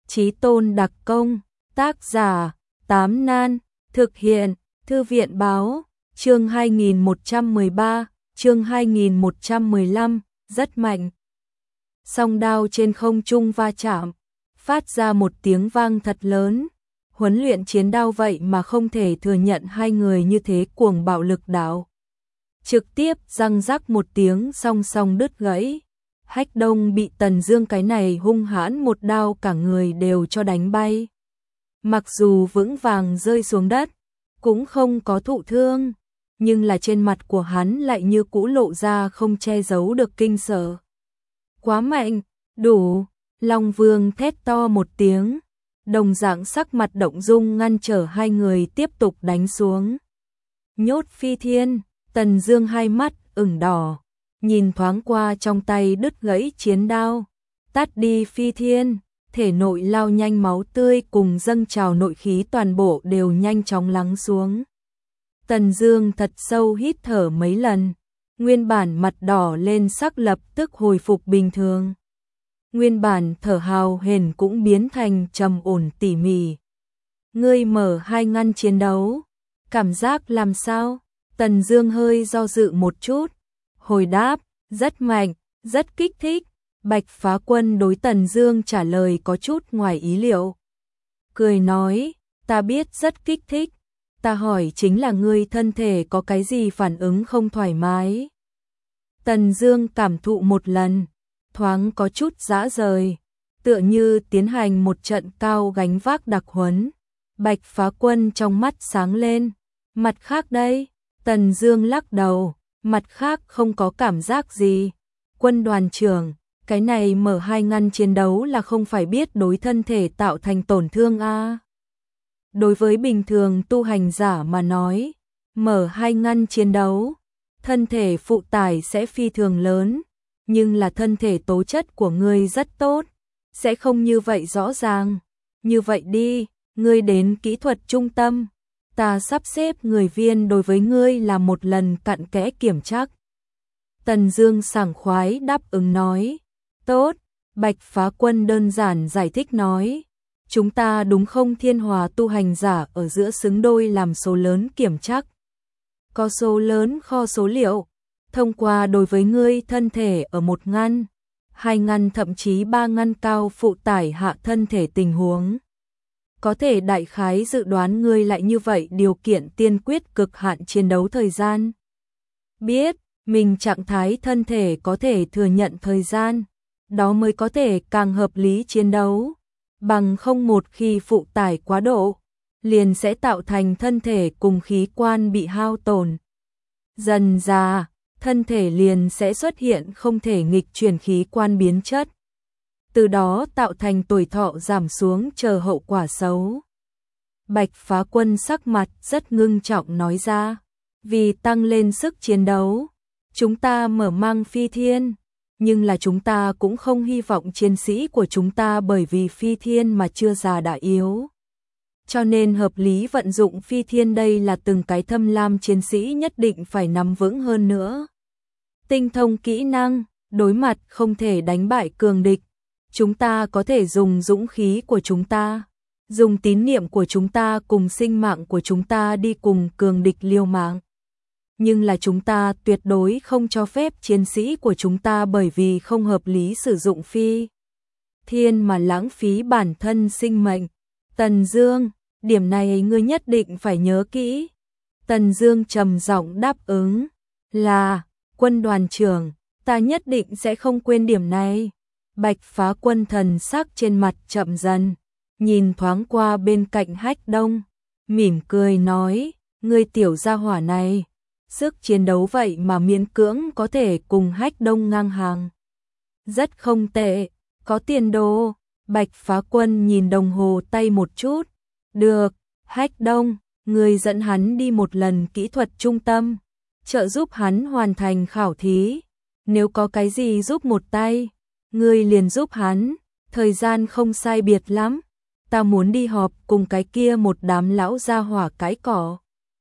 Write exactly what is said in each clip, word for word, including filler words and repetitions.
Chí tôn đặc công, tác giả, Tám Nan, thực hiện, Thư viện báo, chương hai nghìn một trăm mười ba, chương hai nghìn một trăm mười lăm, rất mạnh. Song đao trên không trung va chạm, phát ra một tiếng vang thật lớn. Huấn luyện chiến đao vậy mà không thể thừa nhận hai người như thế cuồng bạo lực đạo. Trực tiếp răng rắc một tiếng song song đứt gãy. Hách Đông bị Tần Dương cái này hung hãn một đao cả người đều cho đánh bay. Mặc dù vững vàng rơi xuống đất, cũng không có thụ thương, nhưng là trên mặt của hắn lại như cũ lộ ra không che giấu được kinh sợ. Quá mạnh, đủ, Long Vương thét to một tiếng, đồng dạng sắc mặt động dung ngăn trở hai người tiếp tục đánh xuống. Nhốt Phi Thiên, Tần Dương hai mắt ửng đỏ, nhìn thoáng qua trong tay đứt gãy chiến đao, tát đi Phi Thiên, thể nội lao nhanh máu tươi cùng dâng trào nội khí toàn bộ đều nhanh chóng lắng xuống. Tần Dương thật sâu hít thở mấy lần, nguyên bản mặt đỏ lên sắc lập tức hồi phục bình thường. Nguyên bản thở hào hển cũng biến thành trầm ổn tỉ mỉ. Ngươi mở hai ngăn chiến đấu, cảm giác làm sao? Tần Dương hơi do dự một chút, hồi đáp, rất mạnh, rất kích thích. Bạch Phá Quân đối Tần Dương trả lời có chút ngoài ý liệu. Cười nói, ta biết rất kích thích, ta hỏi chính là ngươi thân thể có cái gì phản ứng không thoải mái. Tần Dương cảm thụ một lần, thoáng có chút dã rời, tựa như tiến hành một trận cao gánh vác đặc huấn. Bạch Phá Quân trong mắt sáng lên, mặt khác đây, Tần Dương lắc đầu, mặt khác không có cảm giác gì. Quân đoàn trưởng, cái này mở hai ngăn chiến đấu là không phải biết đối thân thể tạo thành tổn thương a? À? Đối với bình thường tu hành giả mà nói, mở hai ngăn chiến đấu, thân thể phụ tải sẽ phi thường lớn, nhưng là thân thể tố chất của ngươi rất tốt, sẽ không như vậy rõ ràng. Như vậy đi, ngươi đến kỹ thuật trung tâm, ta sắp xếp người viên đối với ngươi làm một lần cặn kẽ kiểm tra. Tần Dương sảng khoái đáp ứng nói, tốt. Bạch Phá Quân đơn giản giải thích nói, chúng ta đúng không thiên hòa tu hành giả ở giữa xứng đôi làm số lớn kiểm tra. Có số lớn kho số liệu, thông qua đối với ngươi thân thể ở một ngăn, hai ngăn thậm chí ba ngăn cao phụ tải hạ thân thể tình huống. Có thể đại khái dự đoán ngươi lại như vậy điều kiện tiên quyết cực hạn chiến đấu thời gian. Biết, mình trạng thái thân thể có thể thừa nhận thời gian, đó mới có thể càng hợp lý chiến đấu. Bằng không một khi phụ tải quá độ, liền sẽ tạo thành thân thể cùng khí quan bị hao tổn. Dần dà, thân thể liền sẽ xuất hiện không thể nghịch chuyển khí quan biến chất. Từ đó tạo thành tuổi thọ giảm xuống chờ hậu quả xấu. Bạch Phá Quân sắc mặt rất ngưng trọng nói ra, vì tăng lên sức chiến đấu, chúng ta mở mang Phi Thiên, nhưng là chúng ta cũng không hy vọng chiến sĩ của chúng ta bởi vì Phi Thiên mà chưa già đã yếu. Cho nên hợp lý vận dụng Phi Thiên đây là từng cái thâm lam chiến sĩ nhất định phải nắm vững hơn nữa. Tinh thông kỹ năng, đối mặt không thể đánh bại cường địch, chúng ta có thể dùng dũng khí của chúng ta, dùng tín niệm của chúng ta cùng sinh mạng của chúng ta đi cùng cường địch liều mạng. Nhưng là chúng ta tuyệt đối không cho phép chiến sĩ của chúng ta bởi vì không hợp lý sử dụng Phi Thiên mà lãng phí bản thân sinh mệnh. Tần Dương, điểm này ngươi nhất định phải nhớ kỹ. Tần Dương trầm giọng đáp ứng, là, quân đoàn trưởng, ta nhất định sẽ không quên điểm này. Bạch Phá Quân thần sắc trên mặt chậm dần, nhìn thoáng qua bên cạnh Hách Đông, mỉm cười nói, ngươi tiểu gia hỏa này, sức chiến đấu vậy mà miễn cưỡng có thể cùng Hách Đông ngang hàng. Rất không tệ, có tiền đồ. Bạch Phá Quân nhìn đồng hồ tay một chút, được, Hách Đông, ngươi dẫn hắn đi một lần kỹ thuật trung tâm, trợ giúp hắn hoàn thành khảo thí, nếu có cái gì giúp một tay, ngươi liền giúp hắn, thời gian không sai biệt lắm, ta muốn đi họp cùng cái kia một đám lão gia hỏa cái cỏ.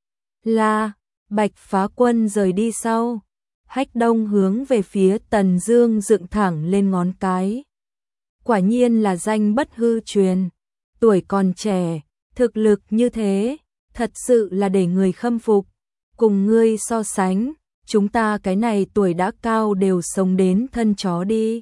Là, Bạch Phá Quân rời đi sau, Hách Đông hướng về phía Tần Dương dựng thẳng lên ngón cái. Quả nhiên là danh bất hư truyền, tuổi còn trẻ, thực lực như thế, thật sự là để người khâm phục. Cùng ngươi so sánh, chúng ta cái này tuổi đã cao đều sống đến thân chó đi.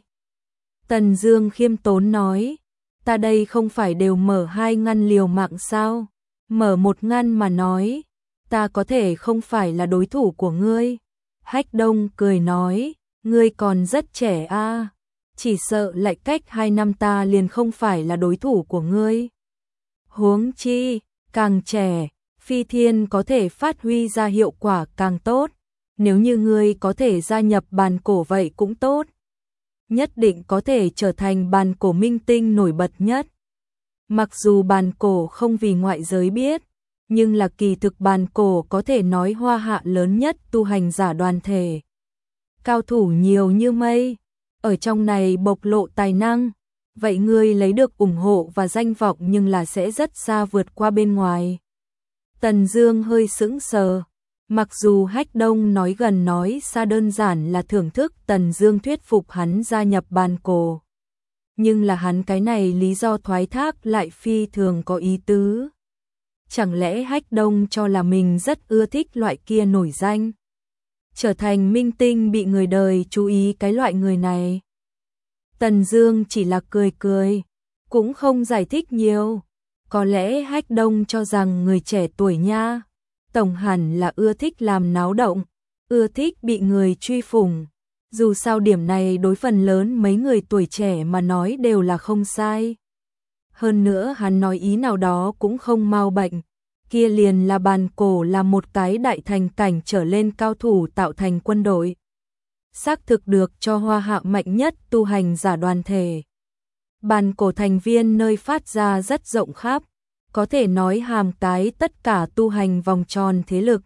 Tần Dương khiêm tốn nói, ta đây không phải đều mở hai ngăn liều mạng sao? Mở một ngăn mà nói, ta có thể không phải là đối thủ của ngươi. Hách Đông cười nói, ngươi còn rất trẻ a, à, chỉ sợ lại cách hai năm ta liền không phải là đối thủ của ngươi. Huống chi, càng trẻ, phi thiên có thể phát huy ra hiệu quả càng tốt, nếu như ngươi có thể gia nhập bàn cổ vậy cũng tốt. Nhất định có thể trở thành bàn cổ minh tinh nổi bật nhất. Mặc dù bàn cổ không vì ngoại giới biết, nhưng là kỳ thực bàn cổ có thể nói hoa hạ lớn nhất tu hành giả đoàn thể. Cao thủ nhiều như mây, ở trong này bộc lộ tài năng, vậy ngươi lấy được ủng hộ và danh vọng nhưng là sẽ rất xa vượt qua bên ngoài. Tần Dương hơi sững sờ, mặc dù Hách Đông nói gần nói xa đơn giản là thưởng thức Tần Dương thuyết phục hắn gia nhập bàn cổ. Nhưng là hắn cái này lý do thoái thác lại phi thường có ý tứ. Chẳng lẽ Hách Đông cho là mình rất ưa thích loại kia nổi danh, trở thành minh tinh bị người đời chú ý cái loại người này? Tần Dương chỉ là cười cười, cũng không giải thích nhiều. Có lẽ Hách Đông cho rằng người trẻ tuổi nha, tổng hẳn là ưa thích làm náo động, ưa thích bị người truy phủng. Dù sao điểm này đối phần lớn mấy người tuổi trẻ mà nói đều là không sai. Hơn nữa hắn nói ý nào đó cũng không mau bệnh, kia liền là bàn cổ là một cái đại thành cảnh trở lên cao thủ tạo thành quân đội. Xác thực được cho hoa hạ mạnh nhất tu hành giả đoàn thể. Bàn cổ thành viên nơi phát ra rất rộng khắp, có thể nói hàm cái tất cả tu hành vòng tròn thế lực.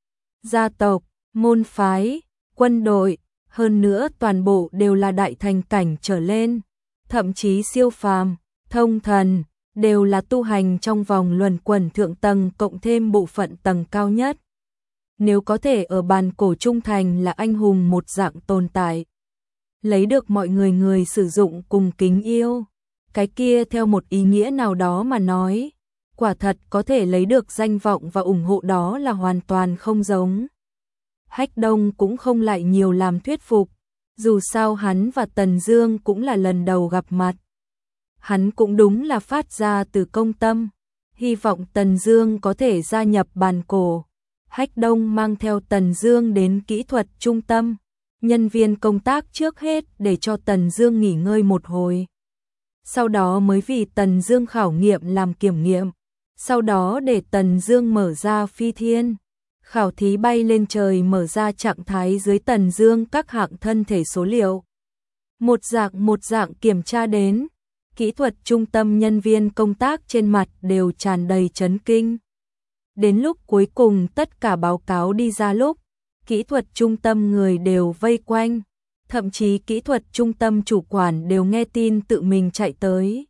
Gia tộc, môn phái, quân đội, hơn nữa toàn bộ đều là đại thành cảnh trở lên, thậm chí siêu phàm, thông thần, đều là tu hành trong vòng luẩn quẩn thượng tầng cộng thêm bộ phận tầng cao nhất. Nếu có thể ở bàn cổ trung thành là anh hùng một dạng tồn tại, lấy được mọi người người sử dụng cùng kính yêu, cái kia theo một ý nghĩa nào đó mà nói, quả thật có thể lấy được danh vọng và ủng hộ, đó là hoàn toàn không giống. Hách Đông cũng không lại nhiều làm thuyết phục, dù sao hắn và Tần Dương cũng là lần đầu gặp mặt. Hắn cũng đúng là phát ra từ công tâm, hy vọng Tần Dương có thể gia nhập bàn cổ. Hách Đông mang theo Tần Dương đến kỹ thuật trung tâm, nhân viên công tác trước hết để cho Tần Dương nghỉ ngơi một hồi. Sau đó mới vì Tần Dương khảo nghiệm làm kiểm nghiệm, sau đó để Tần Dương mở ra phi thiên. Khảo thí bay lên trời mở ra trạng thái dưới Tần Dương các hạng thân thể số liệu. Một dạng một dạng kiểm tra đến, kỹ thuật trung tâm nhân viên công tác trên mặt đều tràn đầy chấn kinh. Đến lúc cuối cùng tất cả báo cáo đi ra lúc, kỹ thuật trung tâm người đều vây quanh, thậm chí kỹ thuật trung tâm chủ quản đều nghe tin tự mình chạy tới.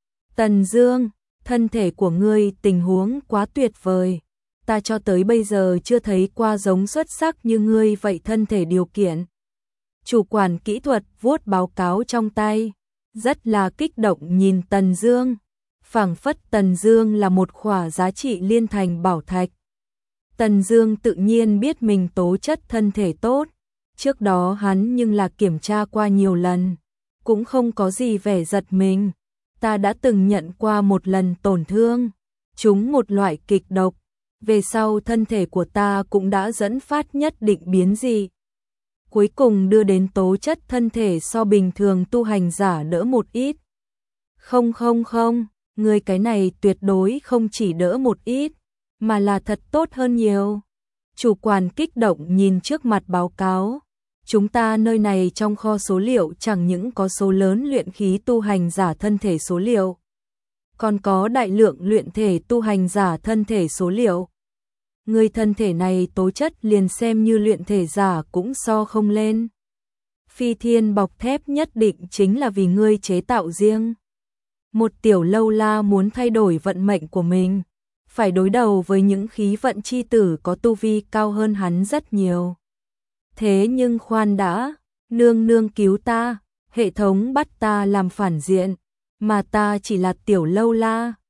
Tần Dương, thân thể của ngươi tình huống quá tuyệt vời. Ta cho tới bây giờ chưa thấy qua giống xuất sắc như ngươi vậy thân thể điều kiện. Chủ quản kỹ thuật vuốt báo cáo trong tay, rất là kích động nhìn Tần Dương, phảng phất Tần Dương là một khỏa giá trị liên thành bảo thạch. Tần Dương tự nhiên biết mình tố chất thân thể tốt, trước đó hắn nhưng là kiểm tra qua nhiều lần, cũng không có gì vẻ giật mình. Ta đã từng nhận qua một lần tổn thương, trúng một loại kịch độc, về sau thân thể của ta cũng đã dẫn phát nhất định biến dị. Cuối cùng đưa đến tố chất thân thể so bình thường tu hành giả đỡ một ít. Không không không, người cái này tuyệt đối không chỉ đỡ một ít, mà là thật tốt hơn nhiều. Chủ quản kích động nhìn trước mặt báo cáo. Chúng ta nơi này trong kho số liệu chẳng những có số lớn luyện khí tu hành giả thân thể số liệu, còn có đại lượng luyện thể tu hành giả thân thể số liệu. Người thân thể này tố chất liền xem như luyện thể giả cũng so không lên. Phi thiên bọc thép nhất định chính là vì ngươi chế tạo riêng. Một tiểu lâu la muốn thay đổi vận mệnh của mình, phải đối đầu với những khí vận chi tử có tu vi cao hơn hắn rất nhiều. Thế nhưng khoan đã, nương nương cứu ta, hệ thống bắt ta làm phản diện, mà ta chỉ là tiểu lâu la.